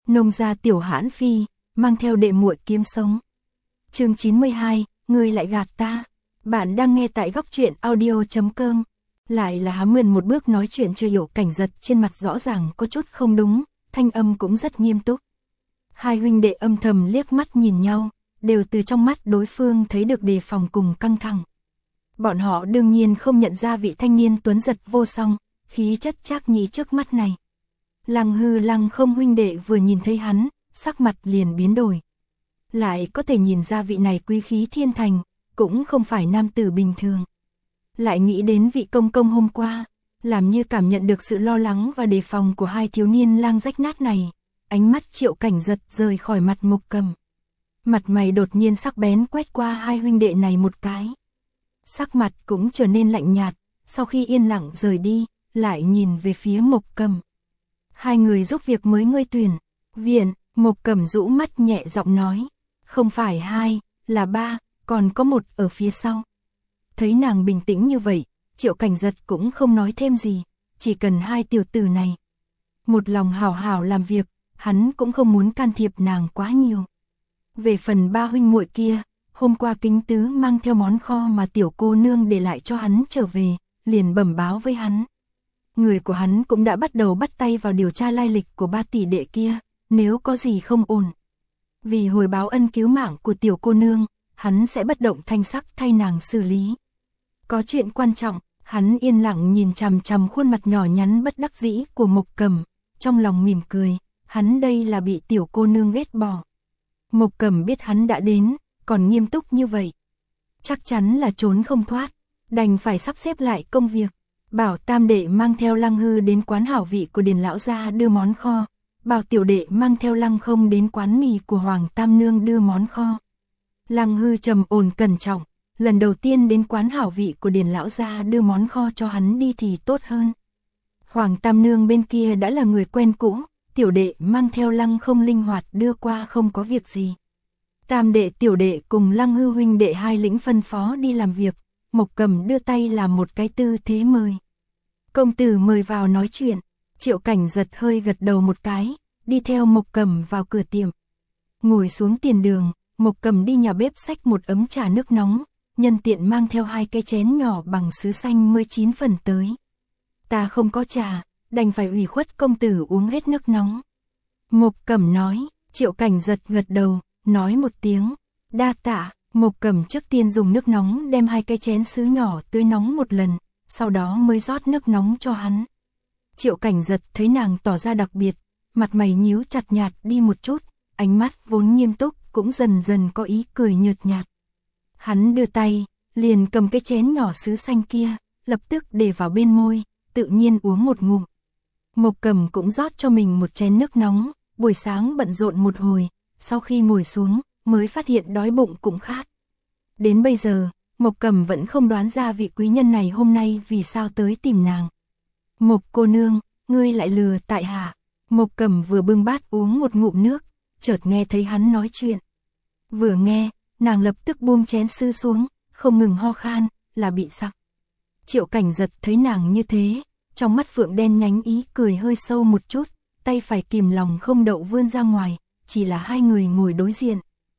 Nông gia Tiểu Hãn Phi, mang theo đệ muội kiếm sống. Chương 92, ngươi lại gạt ta. Bạn đang nghe tại góc truyện audio.com. Lại là Há Mườn một bước nói chuyện chưa hiểu. Cảnh Giật trên mặt rõ ràng có chút không đúng, thanh âm cũng rất nghiêm túc. Hai huynh đệ âm thầm liếc mắt nhìn nhau, đều từ trong mắt đối phương thấy được đề phòng cùng căng thẳng. Bọn họ đương nhiên không nhận ra vị thanh niên tuấn giật vô song, khí chất trác nhĩ trước mắt này. Lăng Hư Lăng Không huynh đệ vừa nhìn thấy hắn, sắc mặt liền biến đổi. Lại có thể nhìn ra vị này quý khí thiên thành, cũng không phải nam tử bình thường. Lại nghĩ đến vị công công hôm qua, làm như cảm nhận được sự lo lắng và đề phòng của hai thiếu niên lang rách nát này. Ánh mắt Triệu Cảnh Giật rời khỏi mặt Mục Cầm. Mặt mày đột nhiên sắc bén quét qua hai huynh đệ này một cái. Sắc mặt cũng trở nên lạnh nhạt, sau khi yên lặng rời đi, lại nhìn về phía Mục Cầm. Hai người giúp việc mới ngươi tuyển. Viện, Mục Cầm rũ mắt nhẹ giọng nói. Không phải hai, là ba, còn có một ở phía sau. Thấy nàng bình tĩnh như vậy, Triệu Cảnh Giật cũng không nói thêm gì, chỉ cần hai tiểu tử này một lòng hảo hảo làm việc, hắn cũng không muốn can thiệp nàng quá nhiều. Về phần ba huynh muội kia, hôm qua Kính Tứ mang theo món kho mà tiểu cô nương để lại cho hắn trở về, liền bẩm báo với hắn. Người của hắn cũng đã bắt đầu bắt tay vào điều tra lai lịch của ba tỷ đệ kia, nếu có gì không ổn. Vì hồi báo ân cứu mạng của tiểu cô nương, hắn sẽ bất động thanh sắc thay nàng xử lý. Có chuyện quan trọng, hắn yên lặng nhìn chằm chằm khuôn mặt nhỏ nhắn bất đắc dĩ của Mục Cầm, trong lòng mỉm cười, hắn đây là bị tiểu cô nương ghét bỏ. Mục Cầm biết hắn đã đến, còn nghiêm túc như vậy, chắc chắn là trốn không thoát, đành phải sắp xếp lại công việc, bảo tam đệ mang theo Lăng Hư đến quán hảo vị của Điền lão gia đưa món kho, bảo tiểu đệ mang theo Lăng Không đến quán mì của Hoàng Tam Nương đưa món kho. Lăng Hư trầm ổn cẩn trọng, lần đầu tiên đến quán hảo vị của Điền lão gia đưa món kho cho hắn đi thì tốt hơn. Hoàng Tam Nương bên kia đã là người quen cũ, tiểu đệ mang theo Lăng Không linh hoạt đưa qua không có việc gì. Tam đệ tiểu đệ cùng Lăng Hư huynh đệ hai lĩnh phân phó đi làm việc, Mục Cầm đưa tay làm một cái tư thế mời. Công tử mời vào nói chuyện. Triệu Cảnh Giật hơi gật đầu một cái, đi theo Mục Cầm vào cửa tiệm. Ngồi xuống tiền đường, Mục Cầm đi nhà bếp xách một ấm trà nước nóng, nhân tiện mang theo hai cái chén nhỏ bằng sứ xanh 19 phần tới. Ta không có trà, đành phải ủy khuất công tử uống hết nước nóng. Mục Cầm nói. Triệu Cảnh Giật gật đầu, nói một tiếng, đa tạ. Mục Cầm trước tiên dùng nước nóng đem hai cái chén sứ nhỏ tưới nóng một lần, sau đó mới rót nước nóng cho hắn. Triệu Cảnh Giật thấy nàng tỏ ra đặc biệt, mặt mày nhíu chặt nhạt đi một chút, ánh mắt vốn nghiêm túc cũng dần dần có ý cười nhợt nhạt. Hắn đưa tay, liền cầm cái chén nhỏ sứ xanh kia, lập tức để vào bên môi, tự nhiên uống một ngụm. Mục Cầm cũng rót cho mình một chén nước nóng, buổi sáng bận rộn một hồi, sau khi ngồi xuống, mới phát hiện đói bụng cũng khát. Đến bây giờ, Mục Cầm vẫn không đoán ra vị quý nhân này hôm nay vì sao tới tìm nàng. Mục cô nương, ngươi lại lừa tại hạ. Mục Cầm vừa bưng bát uống một ngụm nước, chợt nghe thấy hắn nói chuyện. Vừa nghe, nàng lập tức buông chén sứ xuống, không ngừng ho khan, là bị sặc. Triệu Cảnh Giật thấy nàng như thế, trong mắt phượng đen nhánh ý cười hơi sâu một chút, tay phải kìm lòng không đậu vươn ra ngoài, chỉ là hai người ngồi đối diện.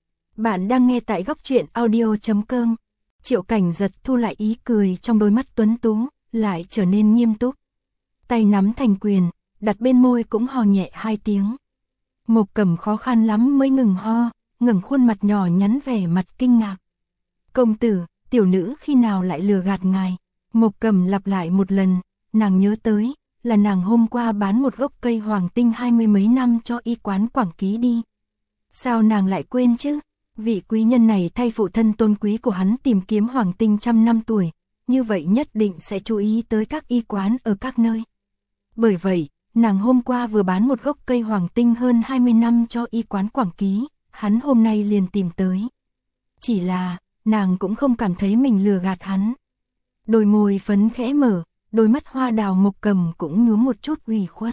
Bạn đang nghe tại góc truyện audio.com. Triệu Cảnh Giật thu lại ý cười trong đôi mắt tuấn tú, lại trở nên nghiêm túc. Tay nắm thành quyền, đặt bên môi cũng ho nhẹ hai tiếng. Mục Cầm khó khăn lắm mới ngừng ho, ngẩng khuôn mặt nhỏ nhắn vẻ mặt kinh ngạc. Công tử, tiểu nữ khi nào lại lừa gạt ngài? Mục Cầm lặp lại một lần, nàng nhớ tới, là nàng hôm qua bán một gốc cây hoàng tinh 20 mấy năm cho y quán Quảng Ký đi. Sao nàng lại quên chứ? Vị quý nhân này thay phụ thân tôn quý của hắn tìm kiếm hoàng tinh trăm năm tuổi, như vậy nhất định sẽ chú ý tới các y quán ở các nơi. Bởi vậy, nàng hôm qua vừa bán một gốc cây hoàng tinh hơn 20 năm cho y quán Quảng Ký, hắn hôm nay liền tìm tới. Chỉ là, nàng cũng không cảm thấy mình lừa gạt hắn. Đôi môi phấn khẽ mở, đôi mắt hoa đào Mục Cầm cũng nhuốm một chút ủy khuất.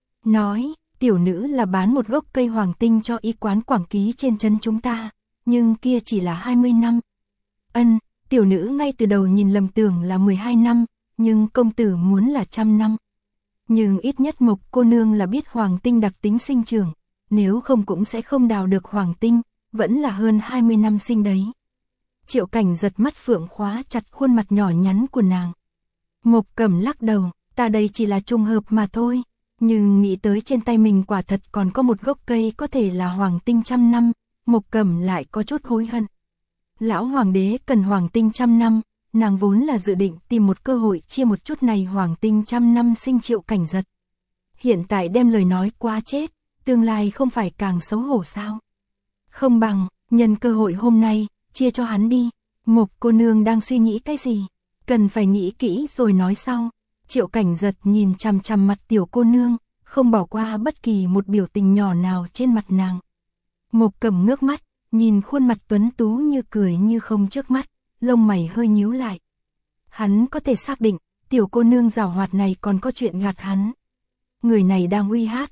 Nói, tiểu nữ là bán một gốc cây hoàng tinh cho y quán Quảng Ký trên chân chúng ta, nhưng kia chỉ là 20 năm. Ân, tiểu nữ ngay từ đầu nhìn lầm tưởng là 12 năm, nhưng công tử muốn là 100 năm. Nhưng ít nhất Mục cô nương là biết hoàng tinh đặc tính sinh trưởng, nếu không cũng sẽ không đào được hoàng tinh, vẫn là hơn 20 năm sinh đấy. Triệu Cảnh giật mắt phượng khóa chặt khuôn mặt nhỏ nhắn của nàng. Mộc Cẩm lắc đầu, ta đây chỉ là trùng hợp mà thôi, nhưng nghĩ tới trên tay mình quả thật còn có một gốc cây có thể là hoàng tinh 100 năm, Mộc Cẩm lại có chút hối hận. Lão hoàng đế cần hoàng tinh 100 năm, nàng vốn là dự định tìm một cơ hội chia một chút này hoàng tinh 100 năm sinh Triệu Cảnh giật. Hiện tại đem lời nói quá chết, tương lai không phải càng xấu hổ sao? Không bằng, nhân cơ hội hôm nay, chia cho hắn đi. Mộc cô nương đang suy nghĩ cái gì? Cần phải nghĩ kỹ rồi nói sau. Triệu Cảnh giật nhìn chằm chằm mặt tiểu cô nương, không bỏ qua bất kỳ một biểu tình nhỏ nào trên mặt nàng. Mộc Cẩm ngước mắt, nhìn khuôn mặt tuấn tú như cười như không trước mắt, lông mày hơi nhíu lại. Hắn có thể xác định, tiểu cô nương giảo hoạt này còn có chuyện gạt hắn. Người này đang uy hát,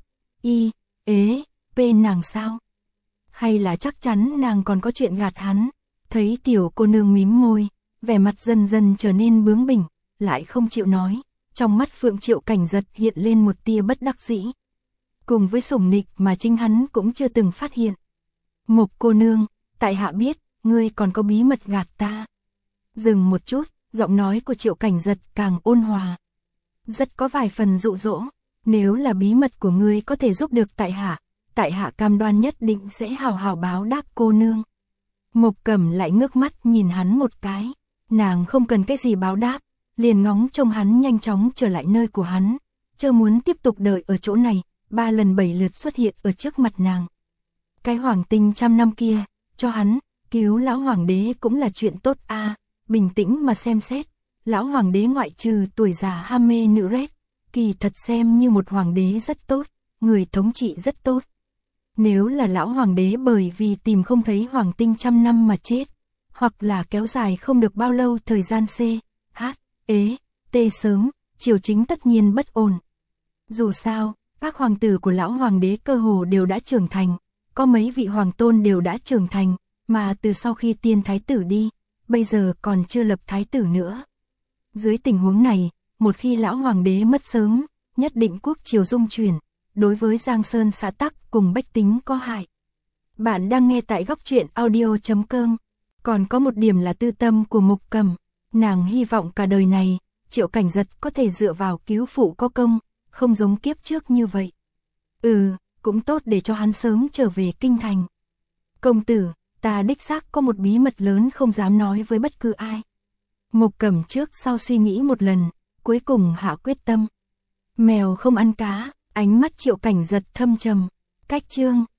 nàng sao? Hay là chắc chắn nàng còn có chuyện gạt hắn? Thấy tiểu cô nương mím môi, vẻ mặt dần dần trở nên bướng bỉnh, lại không chịu nói, trong mắt Phượng Triệu Cảnh giật hiện lên một tia bất đắc dĩ. Cùng với sủng nịch mà chính hắn cũng chưa từng phát hiện. Mộc cô nương, tại hạ biết, ngươi còn có bí mật gạt ta. Dừng một chút, giọng nói của Triệu Cảnh giật càng ôn hòa. Rất có vài phần dụ dỗ, nếu là bí mật của ngươi có thể giúp được tại hạ cam đoan nhất định sẽ hào hào báo đáp cô nương. Mộc Cẩm lại ngước mắt nhìn hắn một cái, nàng không cần cái gì báo đáp, liền ngóng trông hắn nhanh chóng trở lại nơi của hắn, chớ muốn tiếp tục đợi ở chỗ này, 3 lần 7 lượt xuất hiện ở trước mặt nàng. Cái hoàng tinh 100 năm kia, cho hắn, cứu lão hoàng đế cũng là chuyện tốt a. Bình tĩnh mà xem xét, lão hoàng đế ngoại trừ tuổi già ham mê nữ rét, kỳ thật xem như một hoàng đế rất tốt, người thống trị rất tốt. Nếu là lão hoàng đế bởi vì tìm không thấy hoàng tinh 100 năm mà chết, hoặc là kéo dài không được bao lâu thời gian sớm, triều chính tất nhiên bất ổn. Dù sao, các hoàng tử của lão hoàng đế cơ hồ đều đã trưởng thành, có mấy vị hoàng tôn đều đã trưởng thành, mà từ sau khi tiên thái tử đi, bây giờ còn chưa lập thái tử nữa. Dưới tình huống này, một khi lão hoàng đế mất sớm, nhất định quốc triều dung chuyển, đối với Giang Sơn xã tắc cùng bách tính có hại. Bạn đang nghe tại góc truyện audio.com. Còn có một điểm là tư tâm của Mộc Cẩm, nàng hy vọng cả đời này, Triệu Cảnh giật có thể dựa vào cứu phụ có công, không giống kiếp trước như vậy. Cũng tốt để cho hắn sớm trở về kinh thành. Công tử, ta đích xác có một bí mật lớn không dám nói với bất cứ ai. Mộc Cẩm trước sau suy nghĩ một lần, cuối cùng hạ quyết tâm. Mèo không ăn cá, ánh mắt Triệu Cảnh giật thâm trầm. Cách chương